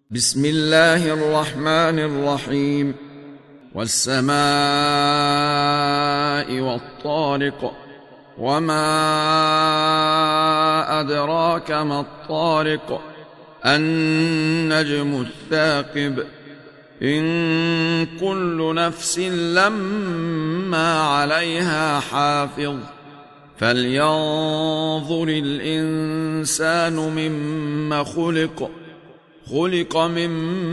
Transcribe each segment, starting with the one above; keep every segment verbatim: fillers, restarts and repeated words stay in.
بسم الله الرحمن الرحيم. والسماء والطارق، وما أدراك ما الطارق، النجم الثاقب، إن كل نفس لما عليها حافظ، فلينظر الإنسان مما خلق خلق من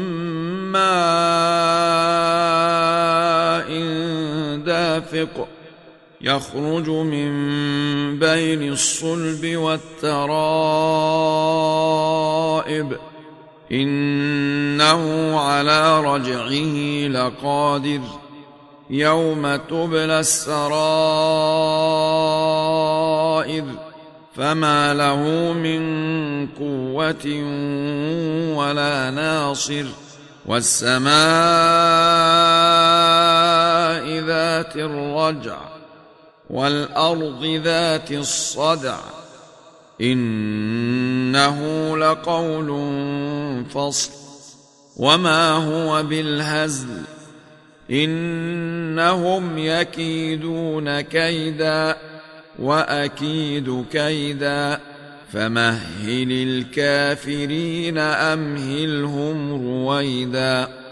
ماء دافق، يخرج من بين الصلب والترائب، إنه على رجعه لقادر، يوم تبلى السرائر، فما له من قوة ولا ناصر. والسماء ذات الرجع، والأرض ذات الصدع، إنه لقول فصل، وما هو بالهزل، إنهم يكيدون كيدا وأكيد كيدا، فمهل الكافرين أمهلهم رويدا.